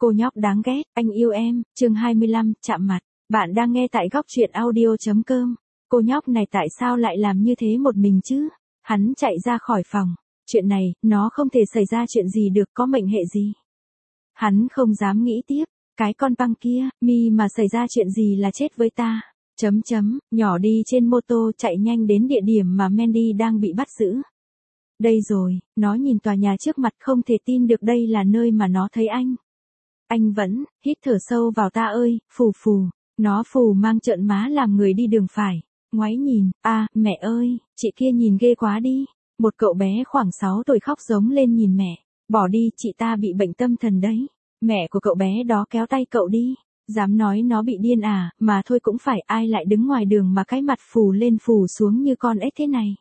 Cô nhóc đáng ghét, anh yêu em, chương 25, chạm mặt. Bạn đang nghe tại góc truyện audio.com. Cô nhóc này tại sao lại làm như thế một mình chứ? Hắn chạy ra khỏi phòng. Chuyện này, nó không thể xảy ra chuyện gì được, có mệnh hệ gì. Hắn không dám nghĩ tiếp. Cái con băng kia, mà xảy ra chuyện gì là chết với ta. Nhỏ đi trên mô tô chạy nhanh đến địa điểm mà Mandy đang bị bắt giữ. Đây rồi, nó nhìn tòa nhà trước mặt không thể tin được đây là nơi mà nó thấy anh. Anh vẫn, hít thở sâu vào ta ơi, phù phù. Nó phù mang trợn má làm người đi đường phải. Ngoái nhìn, mẹ ơi, chị kia nhìn ghê quá đi. Một cậu bé khoảng 6 tuổi khóc giống lên nhìn mẹ. Bỏ đi, chị ta bị bệnh tâm thần đấy. Mẹ của cậu bé đó kéo tay cậu đi. Dám nói nó bị điên à, mà thôi cũng phải, ai lại đứng ngoài đường mà cái mặt phù lên phù xuống như con ếch thế này.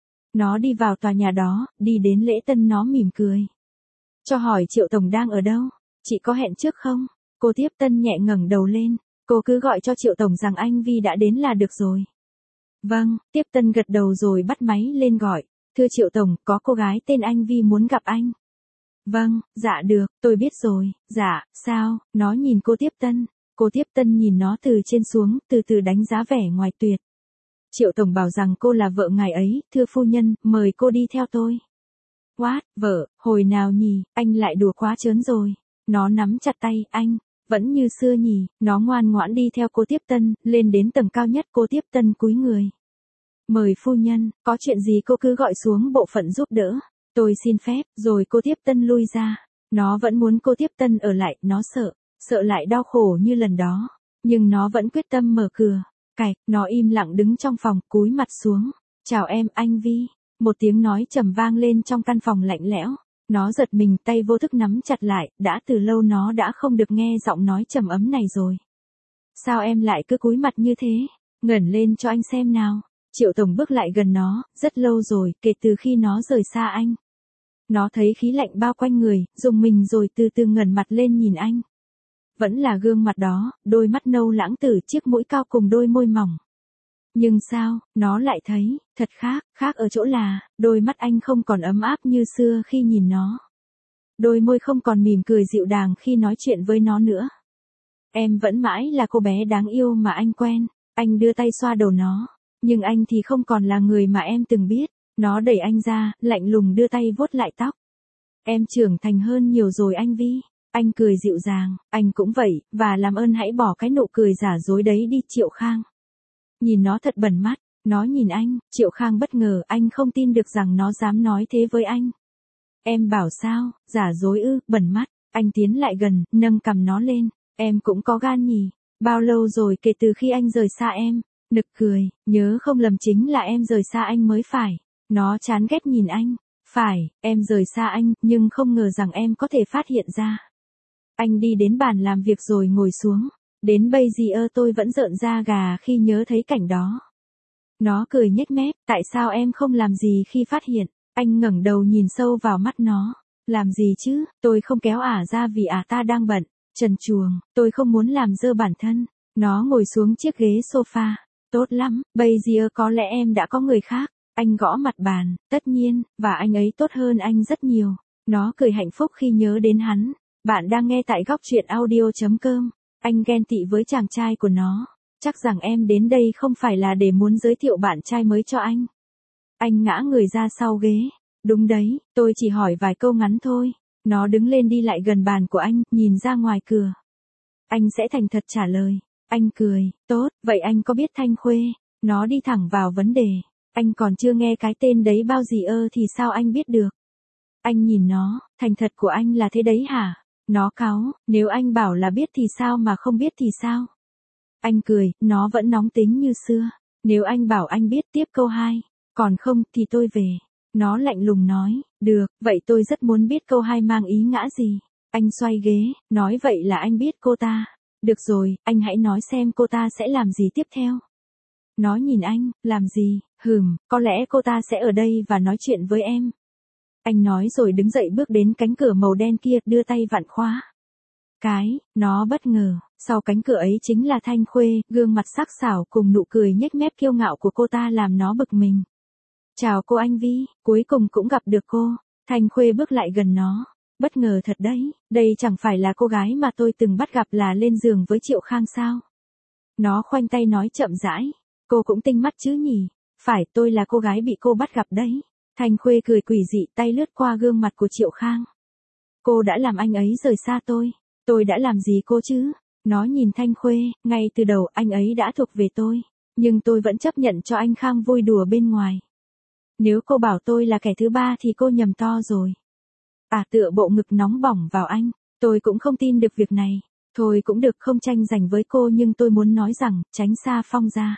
Nó đi vào tòa nhà đó, đi đến lễ tân nó mỉm cười. Cho hỏi Triệu Tổng đang ở đâu? Chị có hẹn trước không? Cô tiếp tân nhẹ ngẩng đầu lên. Cô cứ gọi cho Triệu Tổng rằng anh Vi đã đến là được rồi. Vâng, tiếp tân gật đầu rồi bắt máy lên gọi. Thưa Triệu Tổng, có cô gái tên anh Vi muốn gặp anh. Vâng, dạ được, tôi biết rồi. Dạ, sao? Nó nhìn cô tiếp tân. Cô tiếp tân nhìn nó từ trên xuống, từ từ đánh giá vẻ ngoài tuyệt. Triệu Tổng bảo rằng cô là vợ ngài ấy, thưa phu nhân, mời cô đi theo tôi. What, vợ, hồi nào nhỉ, anh lại đùa quá trớn rồi. Nó nắm chặt tay, anh, vẫn như xưa nhỉ, nó ngoan ngoãn đi theo cô tiếp tân, lên đến tầng cao nhất cô tiếp tân cúi người. Mời phu nhân, có chuyện gì cô cứ gọi xuống bộ phận giúp đỡ. Tôi xin phép, rồi cô tiếp tân lui ra. Nó vẫn muốn cô tiếp tân ở lại, nó sợ lại đau khổ như lần đó. Nhưng nó vẫn quyết tâm mở cửa. Nó im lặng đứng trong phòng, cúi mặt xuống. Chào em, anh Vi. Một tiếng nói trầm vang lên trong căn phòng lạnh lẽo. Nó giật mình, tay vô thức nắm chặt lại, đã từ lâu nó đã không được nghe giọng nói trầm ấm này rồi. Sao em lại cứ cúi mặt như thế? Ngẩng lên cho anh xem nào. Triệu Tổng bước lại gần nó, rất lâu rồi, kể từ khi nó rời xa anh. Nó thấy khí lạnh bao quanh người, rùng mình rồi từ từ ngẩng mặt lên nhìn anh. Vẫn là gương mặt đó, đôi mắt nâu lãng tử, chiếc mũi cao cùng đôi môi mỏng. Nhưng sao, nó lại thấy, thật khác ở chỗ là, đôi mắt anh không còn ấm áp như xưa khi nhìn nó. Đôi môi không còn mỉm cười dịu dàng khi nói chuyện với nó nữa. Em vẫn mãi là cô bé đáng yêu mà anh quen, anh đưa tay xoa đầu nó. Nhưng anh thì không còn là người mà em từng biết. Nó đẩy anh ra, lạnh lùng đưa tay vuốt lại tóc. Em trưởng thành hơn nhiều rồi anh Vi. Anh cười dịu dàng, anh cũng vậy, và làm ơn hãy bỏ cái nụ cười giả dối đấy đi Triệu Khang. Nhìn nó thật bẩn mắt, nó nhìn anh, Triệu Khang bất ngờ, anh không tin được rằng nó dám nói thế với anh. Em bảo sao, giả dối ư, bẩn mắt, anh tiến lại gần, nâng cằm nó lên, em cũng có gan nhỉ, bao lâu rồi kể từ khi anh rời xa em, nực cười, nhớ không lầm chính là em rời xa anh mới phải, nó chán ghét nhìn anh, phải, em rời xa anh, nhưng không ngờ rằng em có thể phát hiện ra. Anh đi đến bàn làm việc rồi ngồi xuống. Đến bây giờ tôi vẫn rợn da gà khi nhớ thấy cảnh đó. Nó cười nhếch mép, tại sao em không làm gì khi phát hiện? Anh ngẩng đầu nhìn sâu vào mắt nó. Làm gì chứ, tôi không kéo ra vì ta đang bận. Trần truồng, tôi không muốn làm dơ bản thân. Nó ngồi xuống chiếc ghế sofa. Tốt lắm, bây giờ có lẽ em đã có người khác. Anh gõ mặt bàn, tất nhiên, và anh ấy tốt hơn anh rất nhiều. Nó cười hạnh phúc khi nhớ đến hắn. Bạn đang nghe tại góc truyện audio.com. Anh ghen tị với chàng trai của nó. Chắc rằng em đến đây không phải là để muốn giới thiệu bạn trai mới cho anh. Anh ngã người ra sau ghế. Đúng đấy, tôi chỉ hỏi vài câu ngắn thôi. Nó đứng lên đi lại gần bàn của anh, nhìn ra ngoài cửa. Anh sẽ thành thật trả lời. Anh cười, tốt, vậy anh có biết Thanh Khuê? Nó đi thẳng vào vấn đề. Anh còn chưa nghe cái tên đấy bao giờ thì sao anh biết được? Anh nhìn nó, thành thật của anh là thế đấy hả? Nó cáu, nếu anh bảo là biết thì sao mà không biết thì sao? Anh cười, nó vẫn nóng tính như xưa. Nếu anh bảo anh biết tiếp câu 2, còn không thì tôi về. Nó lạnh lùng nói, được, vậy tôi rất muốn biết câu 2 mang ý ngã gì. Anh xoay ghế, nói vậy là anh biết cô ta. Được rồi, anh hãy nói xem cô ta sẽ làm gì tiếp theo. Nó nhìn anh, làm gì, có lẽ cô ta sẽ ở đây và nói chuyện với em. Anh nói rồi đứng dậy bước đến cánh cửa màu đen kia, đưa tay vặn khóa. Nó bất ngờ, sau cánh cửa ấy chính là Thanh Khuê, gương mặt sắc sảo cùng nụ cười nhếch mép kiêu ngạo của cô ta làm nó bực mình. Chào cô anh Vi, cuối cùng cũng gặp được cô. Thanh Khuê bước lại gần nó. Bất ngờ thật đấy, đây chẳng phải là cô gái mà tôi từng bắt gặp là lên giường với Triệu Khang sao? Nó khoanh tay nói chậm rãi, cô cũng tinh mắt chứ nhỉ? Phải, tôi là cô gái bị cô bắt gặp đấy. Thanh Khuê cười quỷ dị, tay lướt qua gương mặt của Triệu Khang. Cô đã làm anh ấy rời xa tôi đã làm gì cô chứ? Nó nhìn Thanh Khuê, ngay từ đầu anh ấy đã thuộc về tôi, nhưng tôi vẫn chấp nhận cho anh Khang vui đùa bên ngoài. Nếu cô bảo tôi là kẻ thứ ba thì cô nhầm to rồi. Tựa bộ ngực nóng bỏng vào anh, tôi cũng không tin được việc này. Thôi cũng được, không tranh giành với cô, nhưng tôi muốn nói rằng, tránh xa Phong ra.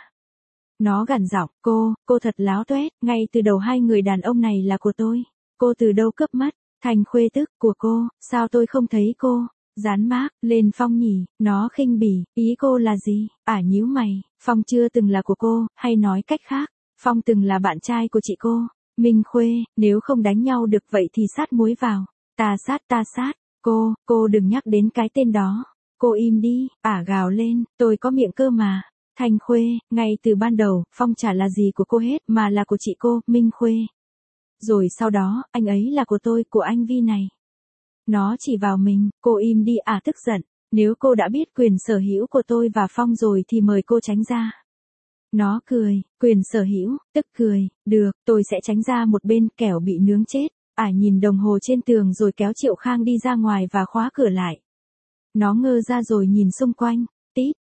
Nó gằn giọng, cô thật láo tuét, ngay từ đầu hai người đàn ông này là của tôi. Cô từ đâu cướp mất? Thanh Khuê tức, của cô, sao tôi không thấy cô? Dán mác, lên Phong nhỉ? Nó khinh bỉ, ý cô là gì? Nhíu mày, Phong chưa từng là của cô, hay nói cách khác, Phong từng là bạn trai của chị cô. Minh Khuê, nếu không đánh nhau được vậy thì sát muối vào. Ta sát, cô đừng nhắc đến cái tên đó. Cô im đi, gào lên, tôi có miệng cơ mà. Thanh Khuê, ngay từ ban đầu, Phong chả là gì của cô hết, mà là của chị cô, Minh Khuê. Rồi sau đó, anh ấy là của tôi, của anh Vi này. Nó chỉ vào mình, cô im đi, tức giận. Nếu cô đã biết quyền sở hữu của tôi và Phong rồi thì mời cô tránh ra. Nó cười, quyền sở hữu, tức cười, được, tôi sẽ tránh ra một bên, kẻo bị nướng chết. Nhìn đồng hồ trên tường rồi kéo Triệu Khang đi ra ngoài và khóa cửa lại. Nó ngơ ra rồi nhìn xung quanh, tít,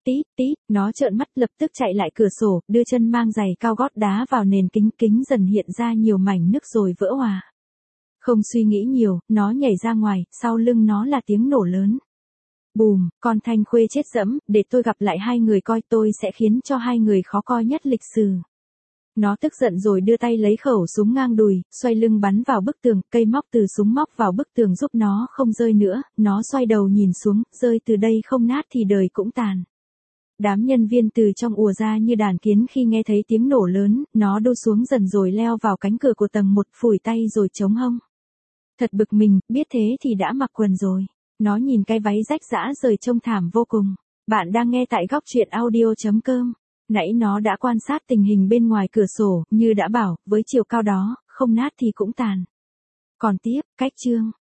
nó trợn mắt lập tức chạy lại cửa sổ, đưa chân mang giày cao gót đá vào nền kính dần hiện ra nhiều mảnh nứt rồi vỡ hòa. Không suy nghĩ nhiều, nó nhảy ra ngoài, sau lưng nó là tiếng nổ lớn. Bùm, con Thanh Khuê chết dẫm, để tôi gặp lại hai người coi, tôi sẽ khiến cho hai người khó coi nhất lịch sử. Nó tức giận rồi đưa tay lấy khẩu súng ngang đùi, xoay lưng bắn vào bức tường, cây móc từ súng móc vào bức tường giúp nó không rơi nữa, nó xoay đầu nhìn xuống, rơi từ đây không nát thì đời cũng tàn. Đám nhân viên từ trong ùa ra như đàn kiến khi nghe thấy tiếng nổ lớn, nó đu xuống dần rồi leo vào cánh cửa của tầng 1, phủi tay rồi chống hông. Thật bực mình, biết thế thì đã mặc quần rồi. Nó nhìn cái váy rách rã rời trông thảm vô cùng. Bạn đang nghe tại Góc Truyện Audio.com. Nãy nó đã quan sát tình hình bên ngoài cửa sổ, như đã bảo, với chiều cao đó, không nát thì cũng tàn. Còn tiếp, cách chương.